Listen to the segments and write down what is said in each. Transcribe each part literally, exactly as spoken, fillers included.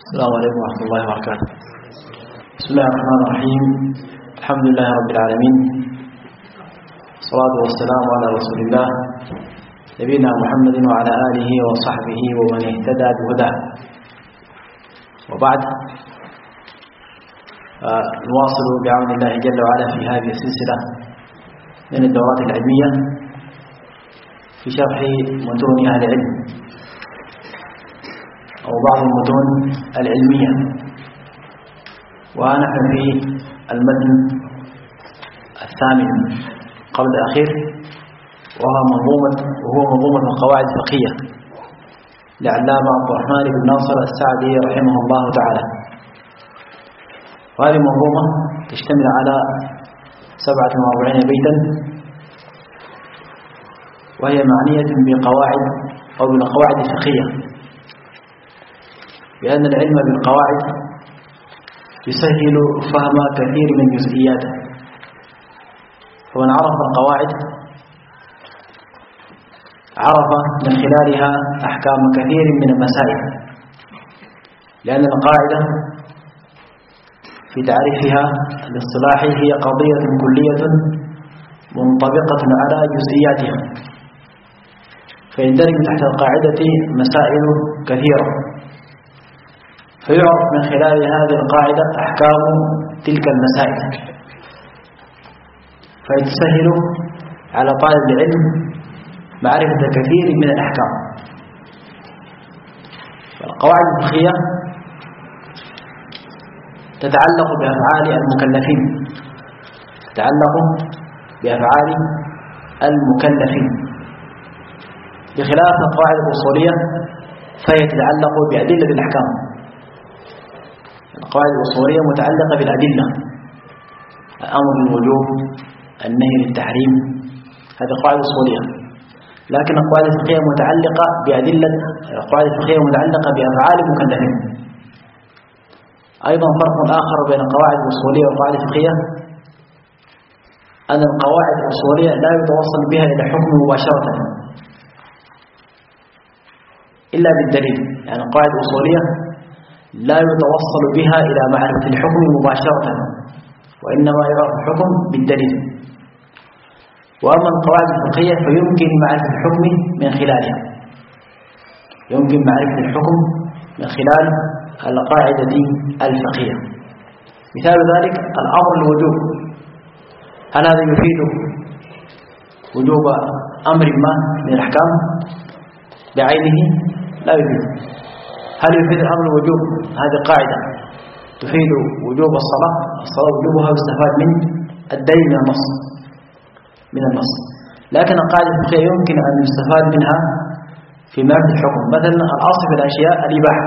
السلام عليكم ورحمة الله وبركاته. بسم الله الرحمن الرحيم. الحمد لله رب العالمين، الصلاة والسلام على رسول الله نبينا محمد وعلى آله وصحبه ومن اهتدى بهداه. وبعد، نواصل بعون الله جل وعلا في هذه السلسلة من الدورات العلمية في شرح متون أهل العلم أو بعض المتون العلمية، ونحن في المتن الثامن قبل الأخير، وهو منظومة وهو منظومة القواعد الفقهية لعلامة عبد الرحمن بن ناصر السعدي رحمه الله تعالى. وهذه المنظومة تشتمل على سبعة وأربعين بيتا، وهي معنية بقواعد أو بالقواعد الفقهية، لأن العلم بالقواعد يسهل فهم كثير من جزئياته. فمن عرف القواعد عرف من خلالها أحكام كثير من المسائل، لأن القاعدة في تعريفها الاصطلاحي هي قضية كلية منطبقة على جزئياتها، فيندرج تحت القاعدة مسائل كثيرة، فيعرف من خلال هذه القاعدة أحكام تلك المسائل، فيتسهل على طالب العلم معرفة كثير من الأحكام. القواعد الفقهية تتعلق بأفعال المكلفين تتعلق بأفعال المكلفين بخلاف القواعد الأصولية فهي تتعلق بأدلة الأحكام. القواعد الأصولية متعلقة بالأدلة، الأمر بالوجوب، النهي للتحريم، هذه قواعد أصولية. لكن القواعد الفقهية متعلقة بأدلة القواعد الفقهية متعلقة بأفعال المكلفين. أيضا فرق آخر بين القواعد الأصولية والقواعد الفقهية أن القواعد الأصولية لا يتوصل بها إلى حكم مباشرة إلا بالدليل، يعني القواعد الأصولية لا يتوصل بها إلى معرفة الحكم مباشرة، وإنما يعرف الحكم بالدليل. وأما القواعد الفقهية فيمكن معرفة الحكم من خلالها يمكن معرفة الحكم من خلال القاعدة الفقهية. مثال ذلك الأمر الوجوب، هل هذا يفيد وجوب أمر ما من الأحكام بعينه؟ لا يفيد. هل يفيد الأمر الوجوب؟ هذه قاعدة تفيد وجوب الصلاة الصلاة وجوبها يستفاد من الدليل من النص من النص لكن القاعدة الفقهية يمكن أن يستفاد منها في معرفة الحكم. مثلا الأصل في الأشياء الإباحة،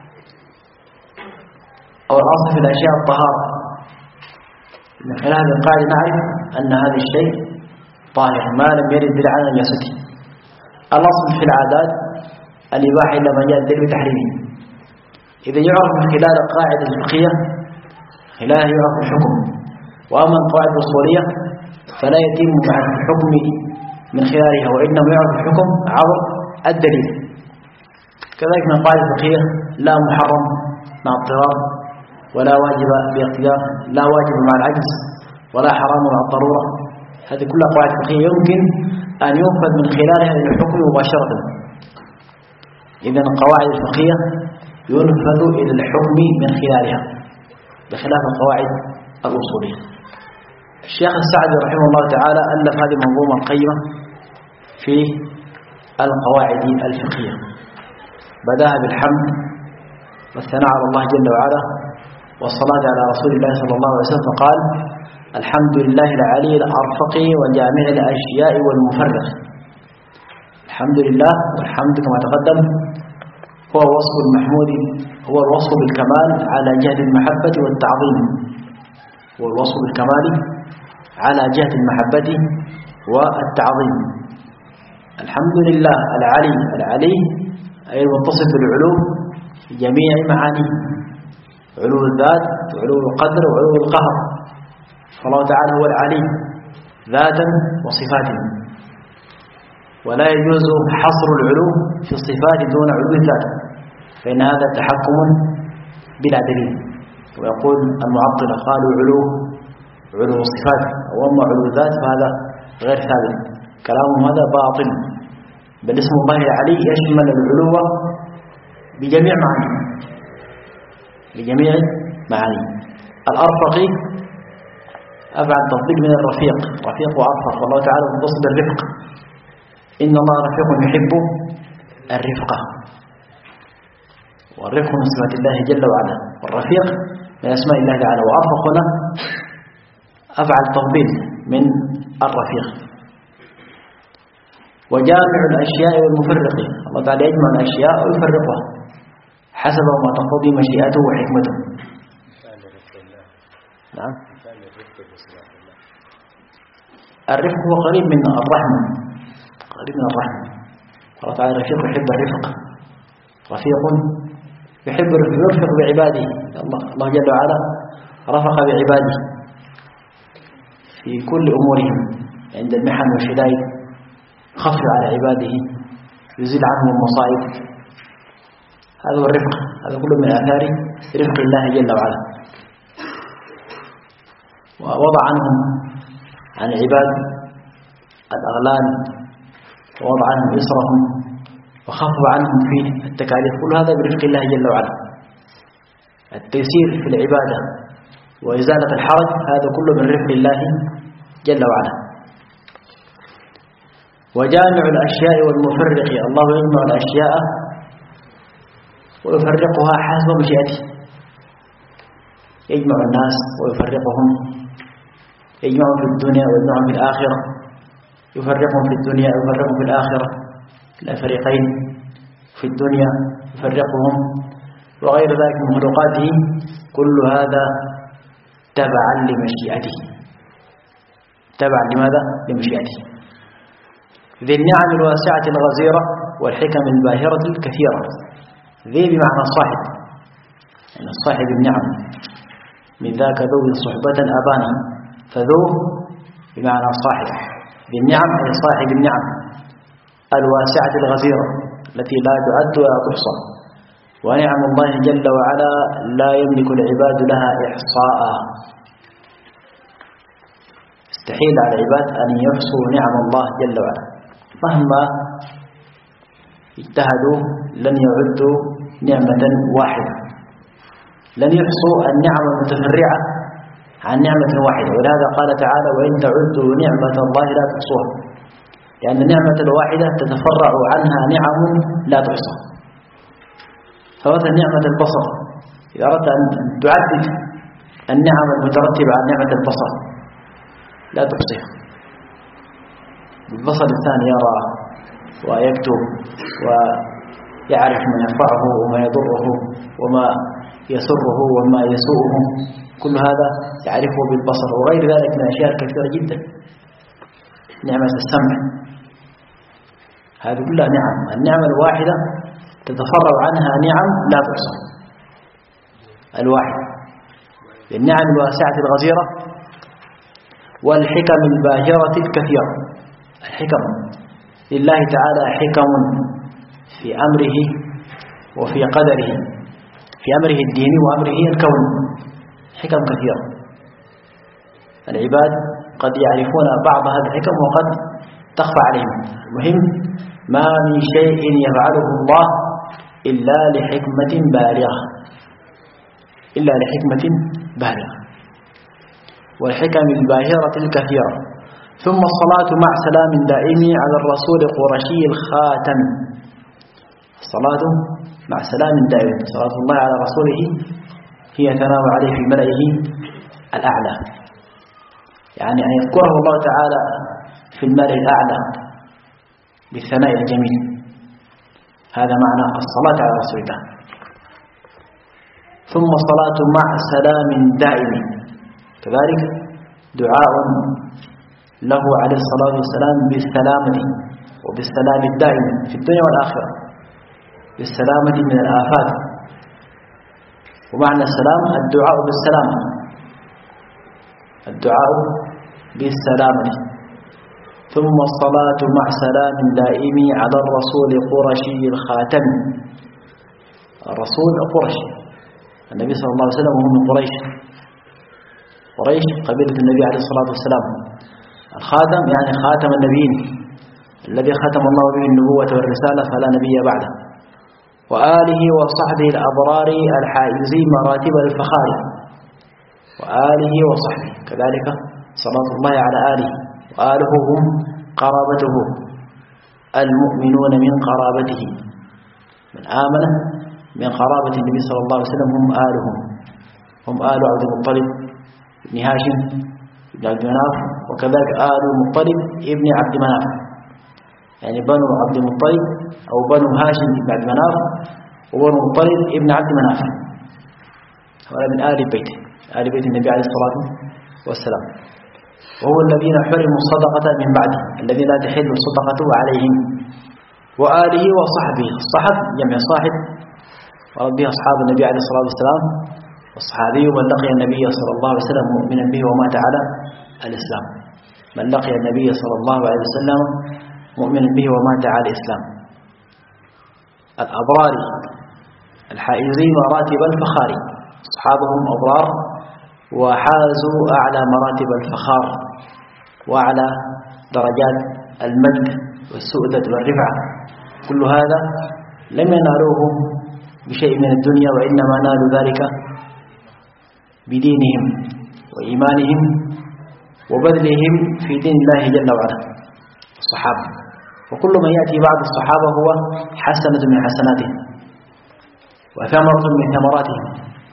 أو الأصل في الأشياء الطهارة. من خلال هذه القاعدة نعرف أن هذا الشيء طاهر ما لم يرد دليل على نجاسته. الأصل في العادات الإباحة إلا ما جاء الدليل بتحريمه. إذا يعرف من خلال القاعدة الفقهية خلالها يعرف الحكم. وأما القواعد الأصولية فلا يتم معرفة الحكم من خلالها، وإنما يعرف الحكم عبر الدليل. كذلك من القواعد الفقهية لا محرم مع اضطرار، ولا واجب باقتدار، لا واجب مع العجز، ولا حرام مع الضرورة. هذه كلها قواعد فقهية يمكن أن ينفذ من خلالها إلى الحكم مباشرة. إذن القواعد الفقهية ينفذ إلى الحكم من خلالها بخلاف القواعد الأصولية. الشيخ السعدي رحمه الله تعالى ألف هذه المنظومة القيمة في القواعد الفقهية، بداها بالحمد والثناء على الله جل وعلا والصلاة على رسول الله صلى الله عليه وسلم، فقال: الحمد لله العلي الأرفق وجامع الأشياء والمفرق. الحمد لله، والحمد كما تقدم هو وصف المحمود هو الوصف بالكمال على جهة المحبة والتعظيم هو الوصف بالكمال على جهة المحبة والتعظيم. الحمد لله العلي العلي أي المتصف بالعلو جميع معانيه، علو الذات وعلو القدر وعلو القهر. فالله تعالى هو العلي ذاتا وصفاته، ولا يجوز حصر العلو في الصفات دون علو الذات، فإن هذا تحكم بلا دليل. ويقول المعطلة قالوا علو علو الصفات وأما علو الذات فهذا غير ثابت، كلامهم هذا باطل، بل اسم الله العلي يشمل العلو بجميع معانيه بجميع معانيه. الأرفقي أبعد تفضيل من الرفيق، رفيق وأرفق، والله تعالى متصل بالرفق، إن الله رفيق يحب الرفقة، والرفق من صفات الله جل وعلا، والرفيق من أسماء الله تعالى، وأرفق هنا أفعل تفضيل من الرفيق. وجامع الأشياء والمفرق، الله تعالى يجمع الأشياء ويفرقها حسب ما تقتضي مشيئته وحكمته. نعم. الرفق هو قريب من الرحمة، قريب من الرحمة. الله تعالى رفيق يحب الرفق، رفيق يحب يرفق بعباده. الله جل وعلا رفق بعباده في كل أمورهم، عند المحن والشدائد خفف على عباده، يزيل عنهم المصائب. هذا هو الرفق، هذا كله من آثار رفق الله جل وعلا. ووضع عنهم عن العباد الأغلال، ووضع عنهم إصرهم، وخفف عنهم في التكاليف، كل هذا برفق الله جل وعلا. التيسير في العبادة وإزالة الحرج هذا كله من رفق الله جل وعلا. وجامع الأشياء والمفرق، الله يجمع الأشياء ويفرقها حسب مشيئته، يجمع الناس ويفرقهم، يجمعهم في الدنيا ويجمعهم في الآخرة، يفرقهم في الدنيا ويفرقهم في الآخرة إلى فريقين، في الدنيا يفرقهم، وغير ذلك من مخلوقاته، كل هذا تبعا لمشيئته. تبعا لماذا؟ لمشيئته. ذي النعم الواسعة الغزيرة والحكم الباهرة الكثيرة. ذي بمعنى صاحب، يعني صاحب النعم، من ذاك ذو صحبة أبانا، فذو بمعنى صاحب، بالنعم أي صاحب النعم الواسعة الغزيرة التي لا تعد ولا تحصى. ونعم الله جل وعلا لا يملك العباد لها إحصاء، استحيل على العباد أن يحصوا نعم الله جل وعلا، مهما اجتهدوا لن يعدوا نعمة واحدة، لن يحصوا النعم المتفرعة عن نعمة واحدة. ولهذا قال تعالى: وإن تعدوا نعمة الله لا تحصوها، لأن النعمة الواحدة تتفرع عنها نعم لا تحصى. فمثلا نعمة البصر، إذا أردت أن تعدد النعم المترتبة عن نعمة البصر لا تحصيها. البصر الثاني يرى ويكتب ويعرف ما ينفعه وما يضره وما يسره وما يسوءه، كل هذا يعرفه بالبصر، وغير ذلك من أشياء كثيرة جدا. نعمة السمع هذه كلها نعم، النعمة الواحدة تتفرع عنها نعم لا تحصى، الواحد. النعم الواسعة الغزيرة والحكم الباهرة الكثيرة. الحكم لله تعالى حكم في أمره وفي قدره، في أمره الديني وأمره الكوني، حكم كثيرة. العباد قد يعرفون بعض هذه الحكم وقد تخفى عليهم. المهم ما من شيء يفعله الله إلا لحكمة بالغة، إلا لحكمة بالغة، والحكم الباهرة الكثيرة. ثم الصلاة مع سلام دائم على الرسول القرشي الخاتم. الصلاة مع سلام دائم، صلاة الله على رسوله هي ثناء عليه في ملئه الأعلى، يعني أن يذكره الله تعالى في الملئ الأعلى بالثناء الجميل، هذا معنى الصلاة على رسول الله. ثم الصلاة مع سلام دائم، كذلك دعاء له عليه الصلاة والسلام بالسلامة وبالسلام الدائم في الدنيا والآخرة، بالسلامة من الآفات. ومعنى السلام الدعاء بالسلامة، الدعاء بالسلامة. ثم الصلاة مع سلام دائم على الرسول قرشي الخاتم. الرسول قرشي، النبي صلى الله عليه وسلم وهم من قريش. قريش قبيلة النبي عليه الصلاة والسلام. الخاتم يعني خاتم النبيين الذي ختم الله به النبوة والرسالة فلا نبي بعده. وآله وصحبه الأبرار الحائزين مراتب الفخار. وآله وصحبه كذلك صلاة الله على آله، وآله هم قرابته المؤمنون من قرابته، من آمن من قرابة النبي صلى الله عليه وسلم هم آلهم، هم آل عبد المطلب بن هاشم بن عبد مناف، وكذلك آل المطلب ابن عبد مناف، يعني بنو عبد المطلب أو بنو هاشم بن عبد مناف وبنو المطلب ابن عبد مناف، هؤلاء من آل البيت، آل بيت النبي عليه الصلاة والسلام. وهو الذين حرموا الصدقة من بعده، الذين لا تحل الصدقة عليهم. وآله وصحبه، الصحب جمع صاحب، وربه أصحاب النبي عليه الصلاة والسلام. والصحابي من لقي النبي صلى الله عليه وسلم مؤمنا به ومات على الإسلام، من لقي النبي صلى الله عليه وسلم مؤمنا به ومات على الإسلام. الأبرار الحائزين مراتب الفخار، أصحابهم أبرار وحازوا أعلى مراتب الفخار وأعلى درجات المجد والسؤدة والرفعة. كل هذا لم ينالوه بشيء من الدنيا، وإنما نالوا ذلك بدينهم وإيمانهم وبذلهم في دين الله جل وعلا. الصحابة، وكل من يأتي بعد الصحابة هو حسنة من حسناتهم وثمرة من ثمراتهم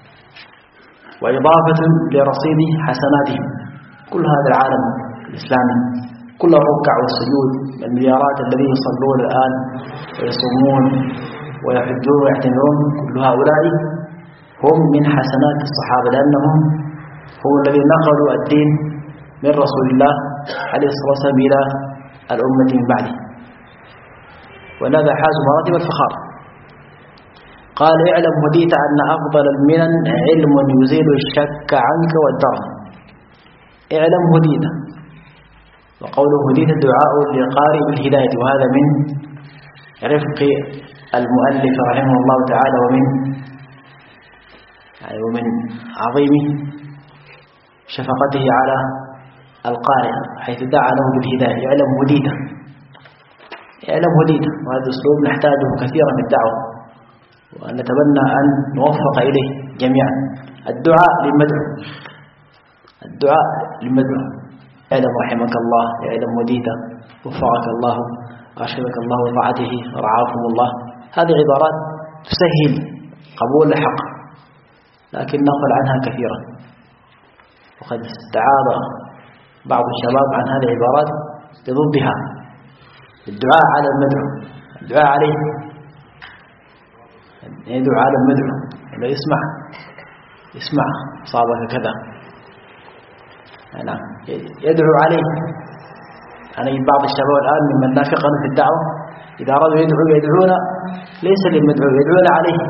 وإضافة لرصيد حسناتهم. كل هذا العالم الإسلامي، كل الركع والسجود، المليارات الذين يصلون الآن ويصومون ويحجون ويعتمرون، كل هؤلاء هم من حسنات الصحابة، لأنهم هم الذين نقلوا الدين من رسول الله عليه الصلاة والسلام إلى الأمة من بعده، ولهذا حازوا مراتب الفخار. قال اعلم هديت أن أفضل المنن علم يزيل الشك عنك والدرن. اعلم هديت، وقوله هديت الدعاء لقارئ الهداية، وهذا من رفق المؤلف رحمه الله تعالى ومن يعني ومن عظيم شفقته على القارئ حيث دعا له بالهداية. اعلم هديت، اعلم هديت، وهذا الأسلوب نحتاجه كثيرا في الدعوة، وأن نتمنى أن نوفق إليه جميعا. الدعاء للمدعو، الدعاء للمدعو. اعلم رحمك الله، اعلم هديت، وفقك الله، أرشدك الله وطاعته، رعاكم الله. هذه عبارات تسهل قبول الحق، لكن نغفل عنها كثيرا، وقد استعاض بعض الشباب عن هذه العبارات بضدها. الدعاء على المدعو، الدعاء عليه، يدعو على المدعو، ولا يسمع يسمع صابك كذا، نعم يدعو عليه. يعني بعض الشباب الآن ممن لا فقه في الدعوة إذا أرادوا يدعو يدعون ليس للمدعو، يدعون عليه.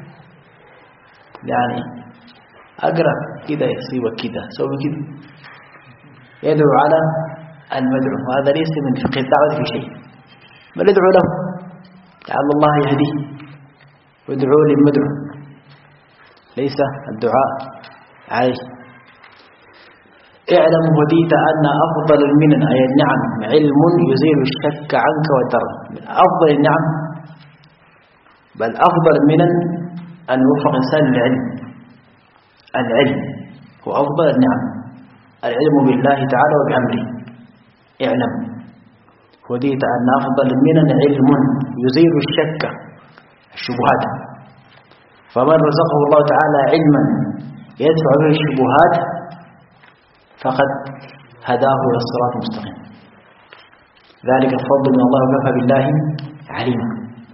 يعني أقرأ كذا يصيبك كذا، سوي كذا، يدعو على المدعو، وهذا ليس من فقه الدعوة في شيء، بل يدعو له لعل الله يهديه، ويدعو للمدعو، ليس الدعاء عليه. اعلم هديت أن أفضل المنن أي النعم علم يزيل الشك عنك والدرن. من أفضل النعم بل أفضل المنن أن يوفق إنسان للعلم. العلم هو أفضل النعم، العلم بالله تعالى وبأمره. اعلم هديت أن أفضل المنن علم يزيل الشك الشبهات، فمن رزقه الله تعالى علما يدفع به الشبهات فقد هداه إلى الصراط المستقيم. ذلك الفضل من الله وكفى بالله عليما.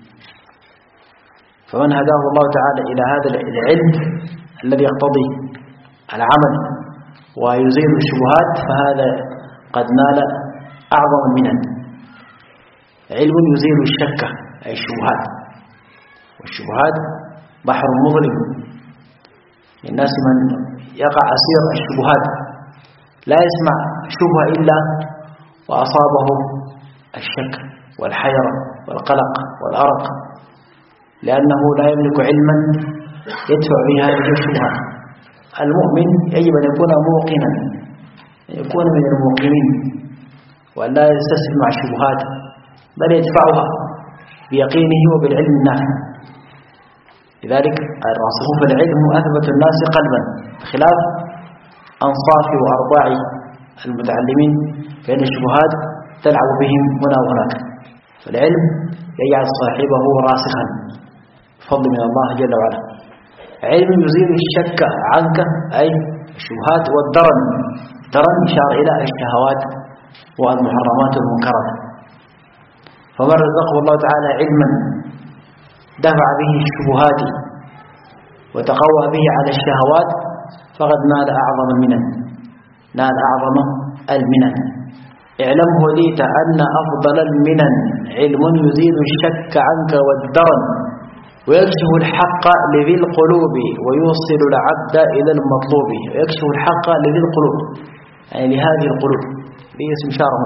فمن هداه الله تعالى إلى هذا العلم الذي يقتضي العمل ويزيل الشبهات فهذا قد نال أعظم المنن. علم يزيل الشك أي الشبهات، والشبهات بحر مظلم، الناس من يقع أسير الشبهات لا يسمع شبهة إلا وأصابه الشك والحيرة والقلق والأرق، لأنه لا يملك علما يدفع بها هذه الشبهات. المؤمن يجب أن يكون موقنا، يكون من الموقنين، وأن لا يستسلم مع الشبهات، بل يدفعها بيقينه وبالعلم النافع. لذلك الراسخون في العلم هم أثبت الناس قلبا، بخلاف أنصاف وأرباع المتعلمين، فإن الشبهات تلعب بهم هنا وهناك. فالعلم يجعل صاحبه راسخا بفضل من الله جل وعلا. علم يزيل الشك عنك، أي الشبهات والدرن. درن إشار إلى الشهوات والمحرمات والمنكرات. فمن رزقه الله تعالى علما دفع به الشبهات وتقوى به على الشهوات فقد نال أعظم المنن، نال أعظم المنن. اعلم هديت أن أفضل المنن علم يزيل الشك عنك والدرن ويكشف الحق لذي القلوب ويوصل العبد إلى المطلوب. ويكشف الحق لذي القلوب، يعني لهذه القلوب، ذي اسم شارهم،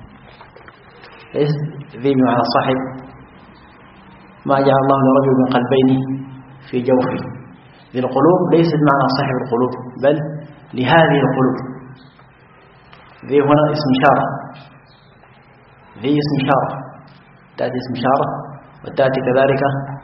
ذي بمعنى صاحب. ما جعل الله لرجل من قلبين في جوفه. ذي القلوب ليست معنى صاحب القلوب، بل لهذه القلوب. ذي هنا اسم شارة، ذي اسم شارة، تأتي اسم شارة وتأتي كذلك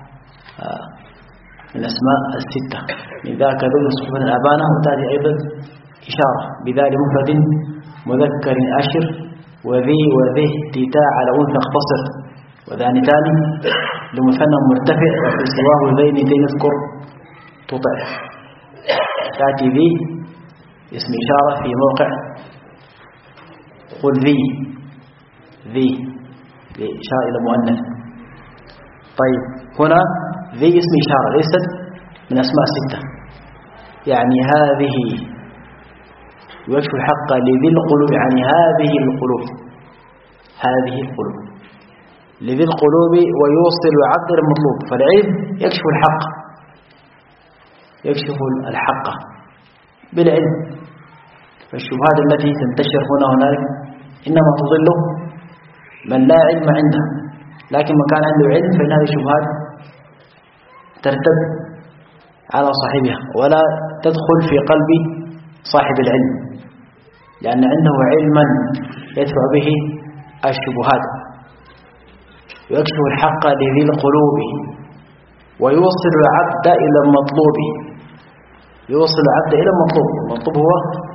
من الأسماء الستة. من ذاك ذو صحبة الأبانة، وتأتي أيضا إشارة بذال مفرد مذكر أشر وذي وذه تيتاء على أنثى اختصر وذانتان لمثنى مرتفع وفي سواه ذين ذين اذكر تطع. تأتي ذي اسم إشارة في موقع قل ذي، ذي لإشارة إلى مؤنث. طيب هنا ذي اسم إشارة ليست من أسماء ستة، يعني هذه يكشف الحق لذي القلوب، يعني هذه القلوب، هذه القلوب لذي القلوب ويوصل العبد المطلوب. فالعلم يكشف الحق، يكشف الحق بالعلم. فالشبهات التي تنتشر هنا وهناك إنما تضل من لا علم عنده، لكن من كان عنده علم فإن هذه الشبهات ترتد على صاحبها ولا تدخل في قلب صاحب العلم، لأن عنده علما يدفع به الشبهات. ويكشف الحق لذي القلوب ويوصل العبد إلى المطلوب. يوصل العبد إلى المطلوب، المطلوب هو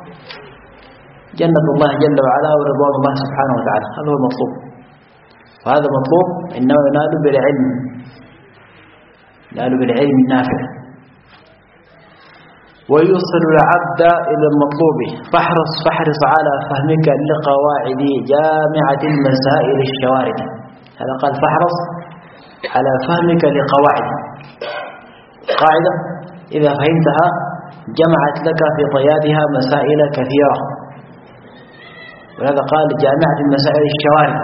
جنة الله جل وعلا ورضوان الله سبحانه وتعالى، هذا هو المطلوب. وهذا المطلوب إنه ينال بالعلم، ينال بالعلم النافع. ويوصل العبد إلى المطلوب. فاحرص فاحرص على فهمك لقواعد جامعة المسائل الشوارد. هذا قال فاحرص على فهمك لقواعد. قاعدة إذا فهمتها جمعت لك في طياتها مسائل كثيرة، ولهذا قال جامعة المسائل الشوارد.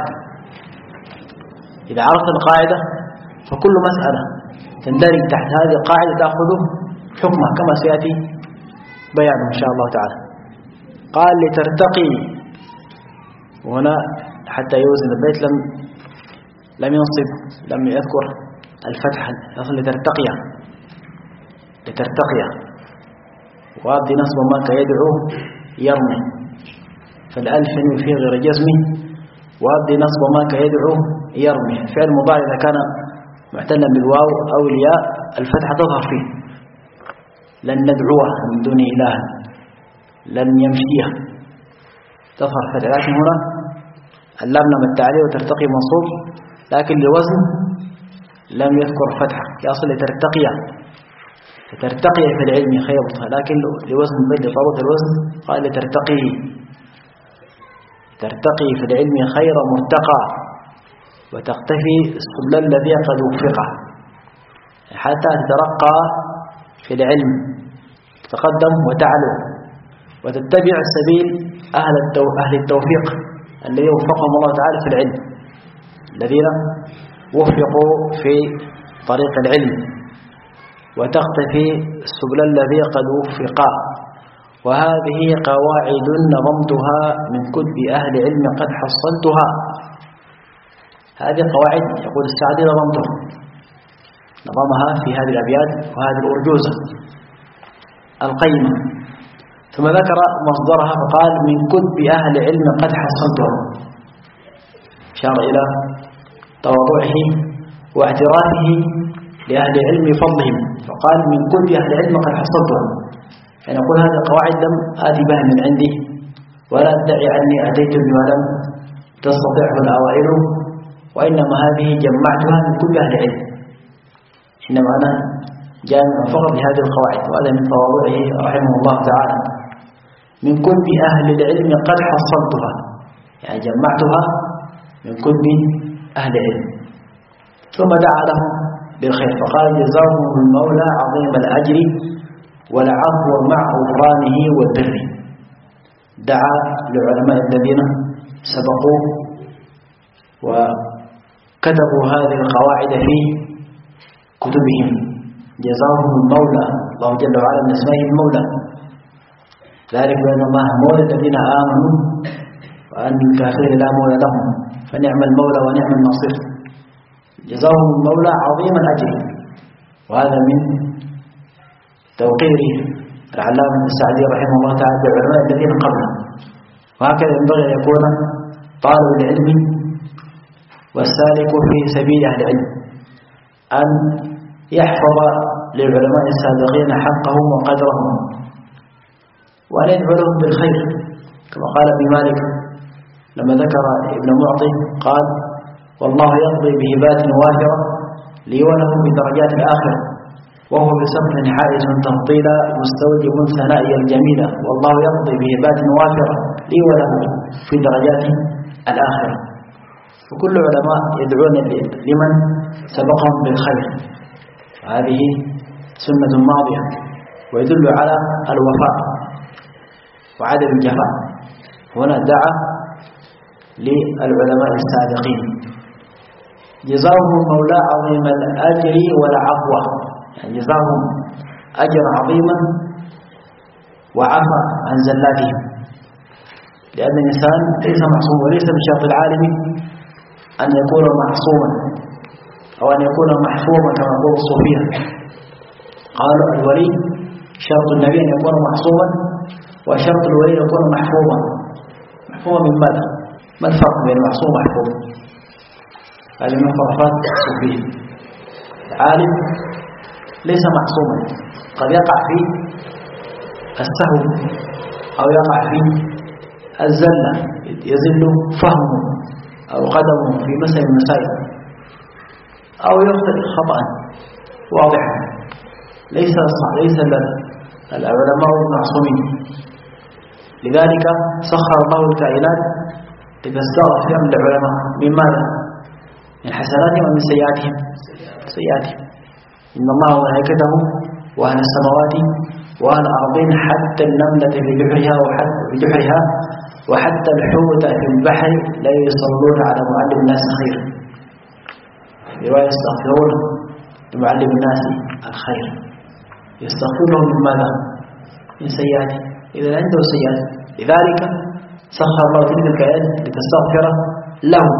إذا عرفت القاعدة فكل مسألة تندرج تحت هذه القاعدة تأخذ حكمها كما سيأتي بيانه إن شاء الله تعالى. قال لترتقي، وهنا حتى يوزن البيت لم لم ينصب، لم يذكر الفتح، يصل لترتقي، لترتقي وأبدي نصب ما كيدعو يرمي، فالألف في غير جزمي، وأبدي نصب ما كيدعو يرمي. فعل مضارع إذا كان معتلا بالواو أو الياء الفتحة تظهر فيه. لن ندعوه من دون إله، لن يمشيه، تظهر فتحة. لكن هنا اللام لم التعليل وترتقي منصوب، لكن لوزن لم يذكر فتحة، يصل لترتقي، ترتقي في العلم خيرتها، لكن لوزن بدل طابط الوزن قال لترتقي، ترتقي في العلم خير مرتقى وتقتفي السبل الذي قد وفقه، حتى تترقى في العلم، تتقدم وتعلو وتتبع سبيل أهل أهل التوفيق الذي وفقهم الله تعالى في العلم، الذين وفقوا في طريق العلم، وتقتفي السبل الذي قد وفقا. وهذه قواعد نظمتها من كتب أهل علم قد حصلتها. هذه قواعد يقول السعدي نظمتها، نظمها في هذه الأبيات وهذه الأرجوزة القيمة. ثم ذكر مصدرها فقال: من كتب أهل علم قد حصلتها، أشار إلى تواضعه واعترافه لأهل علم فضلهم، فقال: من كتب أهل علم قد حصلتها، يعني يقول هذه القواعد لم آتي بها من عندي ولا أدعي أني أتيت بما لم تستطيعه الأوائل، وإنما هذه جمعتها من كتب أهل علم، إنما أنا جامع فقط لهذه القواعد، وهذا من تواضعه رحمه الله تعالى. من كتب أهل العلم قد حصلتها، يعني جمعتها من كتب أهل العلم. ثم دعا لهم بالخير فقال: جزاهم المولى عظيم الأجر والعفو مع غفرانه والبر. دعا للعلماء الذين سبقوه وكتبوا هذه القواعد في كتبهم. جزاهم المولى، الله جل وعلا من اسمه المولى، ذلك بأن الله مولى الذين آمنوا وأن الكافرين لا مولى لهم، فنعم المولى ونعم الناصر. جزاهم المولى عظيم الأجر، وهذا من توقير العلامة السعدي رحمه الله تعالى بالعلماء الذين قبله. وهكذا ينبغي أن يكون طالب العلم والسالك في سبيل أهل العلم، أن يحفظ للعلماء السابقين حقهم وقدرهم، وأن يدعو لهم بالخير، كما قال ابن مالك لما ذكر ابن معطي قال: والله يقضي بهبات وافرة لي ولهم بدرجات الآخرة، وهو بسفر حائز تفضيلا مستوجب ثنائي الجميلة، والله يقضي بهبات وافرة لي ولهم في درجات الآخرة. وكل علماء يدعون لمن سبقهم بالخير، هذه سنة ماضية ويدل على الوفاء وعدم الجفاء. هنا دعا للعلماء السابقين: جزاهم المولى عظيم الأجر والعفو، يعني جزاهم أجر عظيما وعفى عن زلاتهم، لأن الإنسان ليس معصوم، وليس من شرط العالم أن يكون معصوما أو أن يكون محفوظا كما يقول الصوفية. قالوا الولي شرط النبي أن يكون معصوما، وشرط الولي أن يكون محفوظا. محفوظا من ماذا؟ ما الفرق بين معصوم ومحفوظ؟ هذه من خرافات الصوفية. العالم ليس معصوما، قد يقع في السهو أو يقع في الزلة، يزل فهمه أو قدمه في مسائل المسائل، أو يخطئ خطأ واضحا. ليس ليس العلماء معصومين، لذلك سخر الله الكائنات لتستغفر للعلماء من ماذا؟ من حسناتهم ومن سيئاتهم؟ سيئاتهم. إن الله وملائكته وأهل السماوات وأهل الأرضين حتى النملة في جحرها وحتى في جحرها وحتى الحوت في البحر لا يصلون على معلم الناس خير. رواية يستغفرون لمعلم الناس الخير، يستغفر لهم من ماذا؟ من سيئاته. إذا عنده سيئات، لذلك سخر الله تلك الكائنات لتستغفر لهم.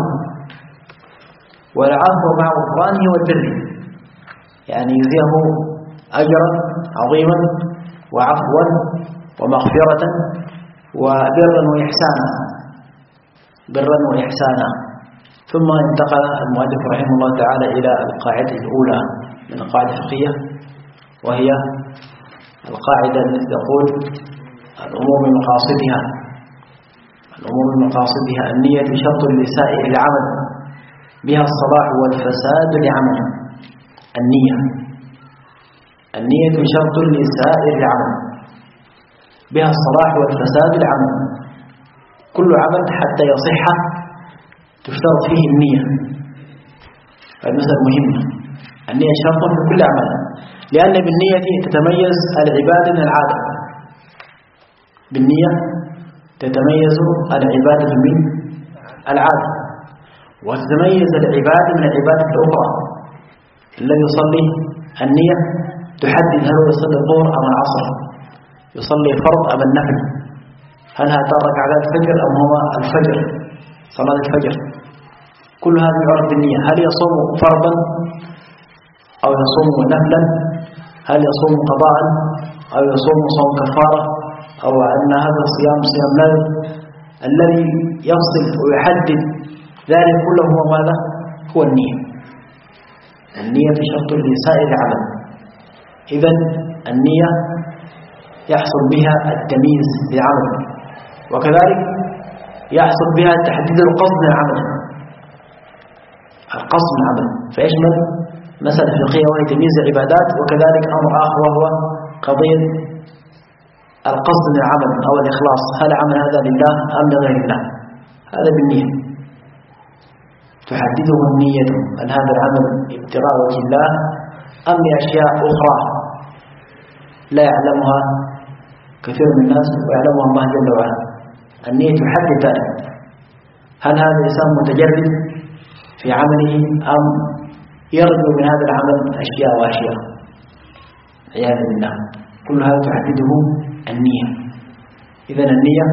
والعفو مع غفرانه والبر، يعني يجزيه أجرا عظيما وعفوا ومغفرة وبرا وإحسانا، برا وإحسانا. ثم انتقل المؤلف رحمه الله تعالى إلى القاعدة الأولى من القاعدة الفقهية، وهي القاعدة التي تقول: الأمور من مقاصدها الأمور من مقاصدها النية شرط لسائر العمل بها الصلاح والفساد لعمل. النية النية شرط لسائر العمل بها الصلاح والفساد لعمل. كل عمل حتى يصح تشترط فيه النية. فالمسألة مهمة، النية شرط في كل عمل، لأن بالنية تتميز العبادة من العادة. بالنية تتميز العبادة من العادة، وتتميز العبادة من العبادة الأخرى. الذي يصلي النية تحدد هل هو يصلي الظهر أم العصر، يصلي الفرض أم النفل، هل هذا ركعات الفجر أم هو الفجر صلاة الفجر. كل هذا يعرف بالنية. هل يصوم فرضا أو يصوم نفلا، هل يصوم قضاء أو يصوم صوم كفارة، أو أن هذا الصيام صيام نذر. الذي يفصل ويحدد ذلك كله هو ماذا؟ هو النية. النية شرط لسائر العمل. إذن النية يحصل بها التمييز للعمل، وكذلك يحصل بها تحديد القصد من العمل. القصد من العمل فيشمل مسألة فقهية وهي تمييز العبادات، وكذلك أمر آخر وهو قضية القصد من العمل أو الإخلاص، هل العمل هذا لله أم لغير الله؟ هذا بالنية تحدده النية، هل هذا العمل ابتغاء وجه الله أم لأشياء أخرى لا يعلمها كثير من الناس ويعلمها الله جل وعلا. النية تحدد ذلك، هل هذا الإنسان متجرد في عمله أم يرجو من هذا العمل أشياء وأشياء عياذا بالله. كل هذا تحدده النية. إذن النية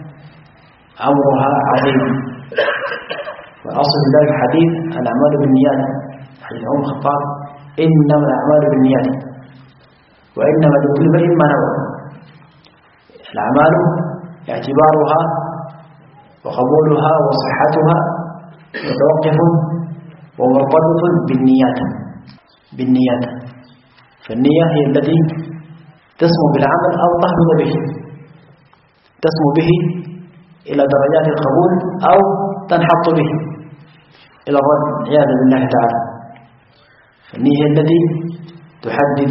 أمرها عظيم، والأصل في ذلك حديث الأعمال بالنيات، حديث عمر الخطاب إنما الأعمال بالنيات وإنما لكل امرئ ما نوى. الأعمال اعتبارها وقبولها وصحتها متوقف ومرتبط بالنيات بالنيات فالنية هي التي تسمو بالعمل أو تحبط به، تسمو به إلى درجات القبول أو تنحط به إلى الرد عياذا بالله تعالى. فالنية هي التي تحدد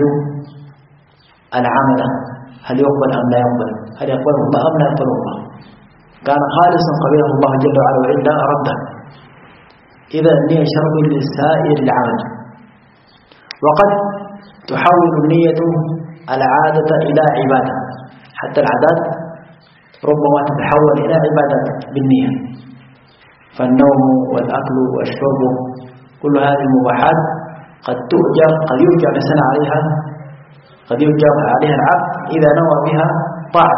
العمل، هل يقبل أم لا يقبل، هل يقبله الله أم لا يقبله الله، كان خالصا قبله الله جل وعلا وإلا رده. إذا النية شرط لسائر العمل. وقد تحول النية العادة إلى عبادة، حتى العادات ربما تتحول إلى عبادات بالنية، فالنوم والأكل والشرب كل هذه المباحات قد تؤجر قد يؤجر الإنسان عليها قد يؤجر عليها العبد إذا نوى بها طاعة.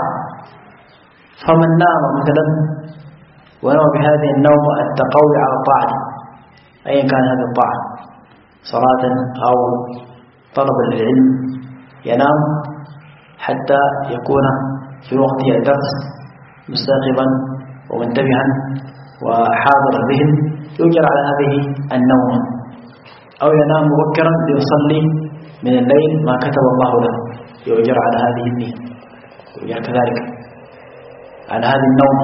فمن نام مثلا ونوى بهذه النوم التقوي على طاعته أيا كان هذه الطاعة، صلاة أو طلب للعلم، ينام حتى يكون في وقت الدرس مستيقظا ومنتبها وحاضر الذهن، يؤجر على هذه النوم. أو ينام مبكرا ليصلي من الليل ما كتب الله له، يؤجر على هذه النية، يؤجر كذلك على هذه النوم.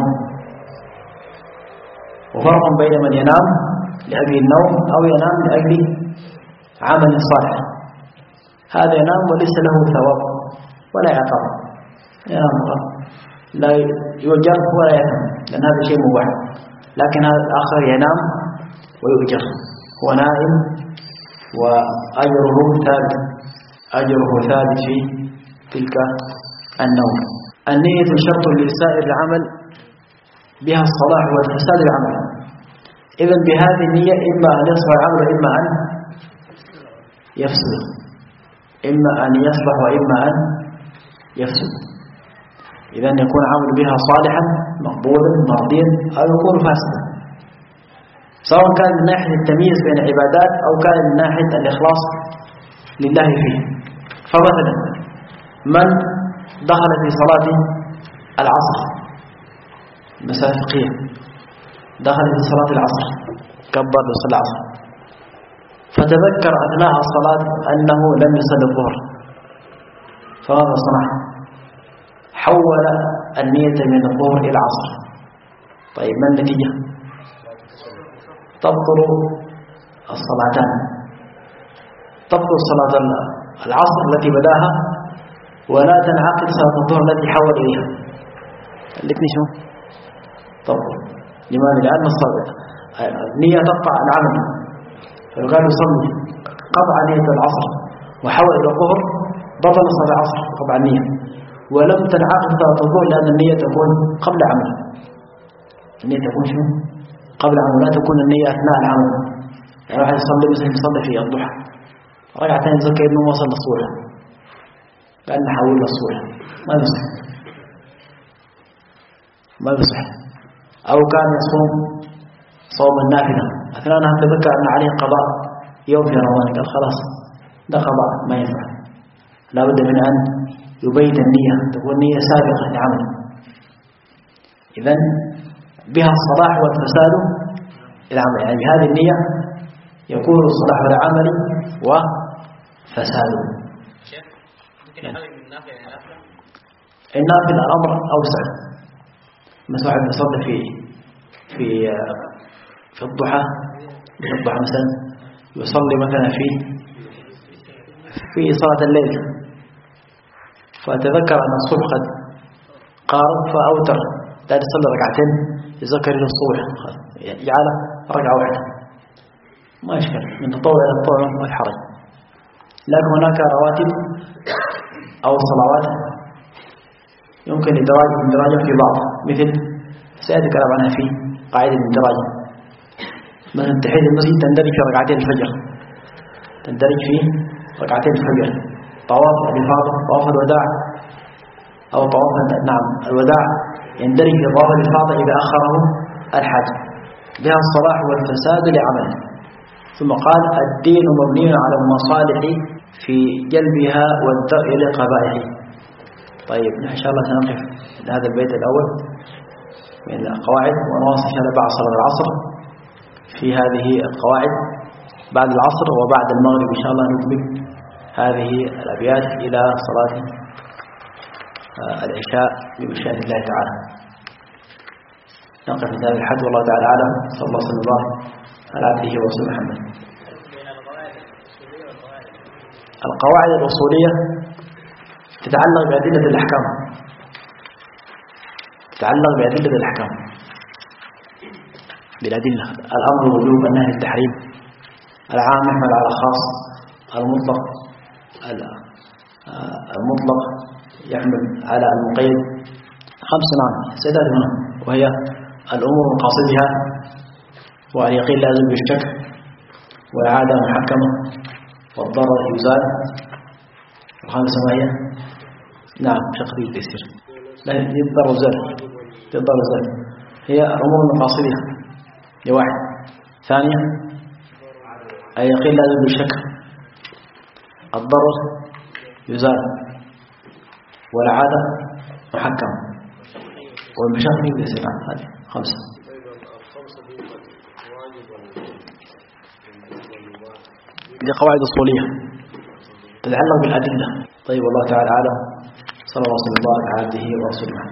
وفرق بين من ينام لأجل النوم أو ينام لأجل عمل صالح، هذا ينام وليس له ثواب ولا عقاب، ينام لا يؤجر ولا ينام لأن هذا شيء مباح. لكن هذا الآخر ينام ويؤجر، هو نائم وأجره ثابت، أجره ثابت في تلك النوم. النية شرط لسائر العمل بها الصلاح والفساد العمل. إذن بهذه النية إما أن يصلح العمل وإما أن يفسد، إما أن يصلح وإما أن يفسد. إذن يكون عمل بها صالحا مقبولا مرضيا أو يكون فاسدا، سواء كان من ناحية التمييز بين العبادات أو كان من ناحية الإخلاص لله فيه. فمثلا من دخل في صلاة العصر، مسألة فقهية، دخل في صلاة العصر كبر لصلاة العصر، فتذكر أثناء الصلاة أنه لم يصلي الظهر، فماذا صنع؟ حول النية من الظهر إلى العصر. طيب ما النتيجة؟ تبطل الصلاتان، تبطل صلاة العصر التي بداها ولا تنعقد صلاة الظهر التي حول إليها، الاثنين شو؟ تبطل. لماذا؟ لأن النية تقطع العمل، فيقال يصلي قطع نية العصر وحول إلى الظهر، بطل صلاة العصر قطع النية، ولم تنعقد صلاة الظهر لأن النية تكون قبل عمل. النية تكون شو؟ قبل عمل، لا تكون النية أثناء العمل. يعني واحد يصلي مثلا يصلي في الضحى ركعتين يذكر إنه وصل للصورة لأن حول للصورة، ما يصح ما يصح. أو كان يصوم صوم النافلة أثناء أن تذكر أن عليه قضاء يوم في رمضان، قال خلاص ده قضاء ما ينفع، لا بد من أن يبيت النية، تكون نية سابقة لعمل. إذن بها الصلاح والفساد العمل، يعني بهذه النية يكون الصلاح العمل وفساده. النافل الأمر أوسع، مثل واحد يصلي في في في الضحى، في الضحى مثلا يصلي مثلا في في صلاة الليل، فتذكر أن الصبح قد قارب فأوتر، لا يصلي ركعتين يذكر إلى الصبح يجعل ركعة واحدة، ما يشكل، من تطوع إلى تطوع ما في حرج. لكن هناك رواتب أو صلوات يمكن إدراجها في بعض، مثل سيأتي كلام عنها في قاعدة الإدراج، مثل تحية المسجد تندرج في ركعتين الفجر، تندرج في ركعتين الفجر. طواف الإفاضة، طواف الوداع أو طواف نعم الوداع يندرج في طواف الإفاضة إذا أخره الحج، بها الصلاح والفساد لعمله. ثم قال الدين مبني على المصالح في جلبها والدرء لقبائحه. طيب إن شاء الله سنقف هذا البيت الأول من القواعد، ونواصل إن شاء الله بعد صلاة العصر في هذه القواعد بعد العصر، وبعد المغرب إن شاء الله نكمل هذه الأبيات إلى صلاة العشاء بمشيئة الله تعالى. نقف في هذا الحد، والله تعالى أعلم. صلى الله عليه وسلم على عبده ورسوله محمد. القواعد الأصولية تتعلق بأدلة الأحكام، تتعلق بأدلة الأحكام، بالأدلة، الأمر الوجوب، النهي التحريم، العام يحمل على خاص، المطلق المطلق يحمل على المقيد. خمس نعم سيدات هنا، وهي الأمور مقاصدها، واليقين لازم بالشك، والعادة محكمة، والضرر يزال. الخامسة ما هي؟ نعم شخصي التيسير، لا يضطر زال، يضطر زال، هي الأمور مقاصدها لواحد. ثانيا اليقين لازم بالشك، الضرر يزال، والعادة محكمة، والمشاكل التيسير. هذه خمسة. دي قواعد أصولية تتعلق بالأدلة. طيب والله تعالى أعلم. صلى الله عليه وسلم على عبده ورسوله.